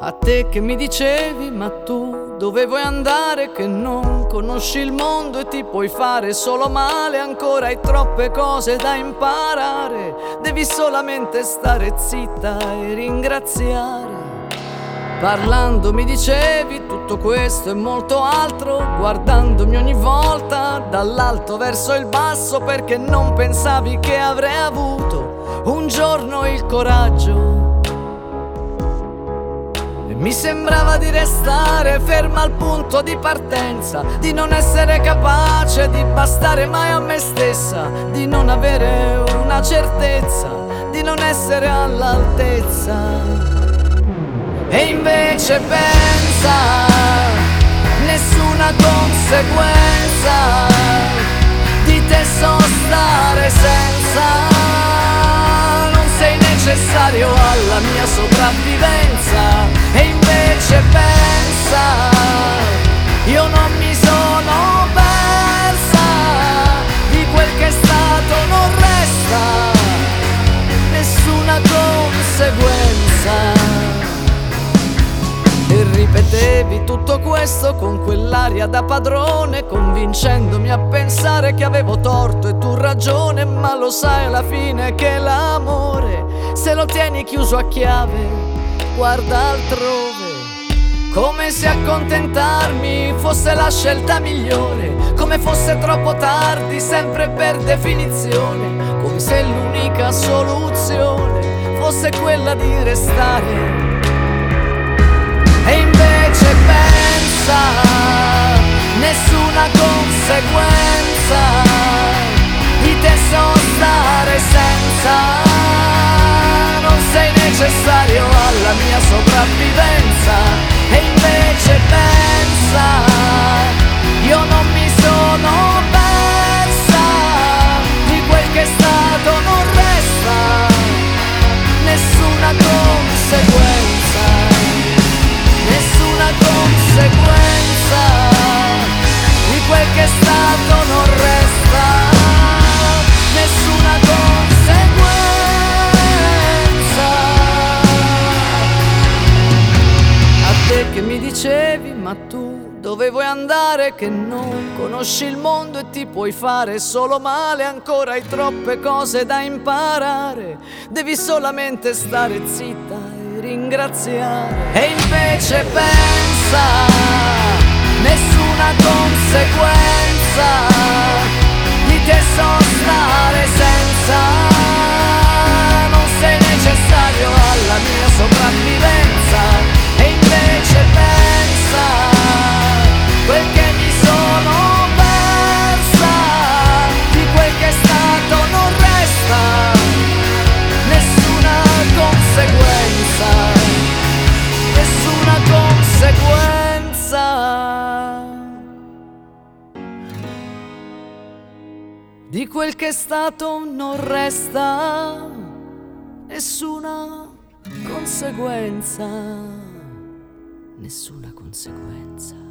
A te che mi dicevi, ma tu dove vuoi andare, che non conosci il mondo e ti puoi fare solo male, ancora hai troppe cose da imparare, devi solamente stare zitta e ringraziare. Parlando mi dicevi tutto questo e molto altro, guardandomi ogni volta dall'alto verso il basso, perché non pensavi che avrei avuto un giorno il coraggio. E mi sembrava di restare ferma al punto di partenza, di non essere capace di bastare mai a me stessa, di non avere una certezza, di non essere all'altezza. E invece pensa, nessuna conseguenza, di te so stare senza, non sei necessario alla mia sopravvivenza. E invece pensa, io non mi sono persa, di quel che è stato non resta nessuna conseguenza. E ripetevi tutto questo con quell'aria da padrone, convincendomi a pensare che avevo torto e tu ragione. Ma lo sai alla fine che l'amore, se lo tieni chiuso a chiave, guarda altrove. Come se accontentarmi fosse la scelta migliore, come fosse troppo tardi sempre per definizione, come se l'unica soluzione fosse quella di restare. E invece pensa, nessuna conseguenza, di te so stare senza, non sei necessario alla mia sopravvivenza. E invece pensa, io non mi sono persa, di quel che è stato non resta nessuna conseguenza. Nessuna conseguenza, di quel che è stato non resta nessuna conseguenza. A te che mi dicevi, ma tu dove vuoi andare, che non conosci il mondo e ti puoi fare solo male, ancora hai troppe cose da imparare, devi solamente stare zitta e ringraziare. E invece pensa, nessuna conseguenza, di te so stare senza, non sei necessario alla mia sopravvivenza. E invece pensa, quel che mi sono persa, di quel che è stato non resta nessuna conseguenza, nessuna conseguenza. Di quel che è stato non resta nessuna conseguenza, nessuna conseguenza.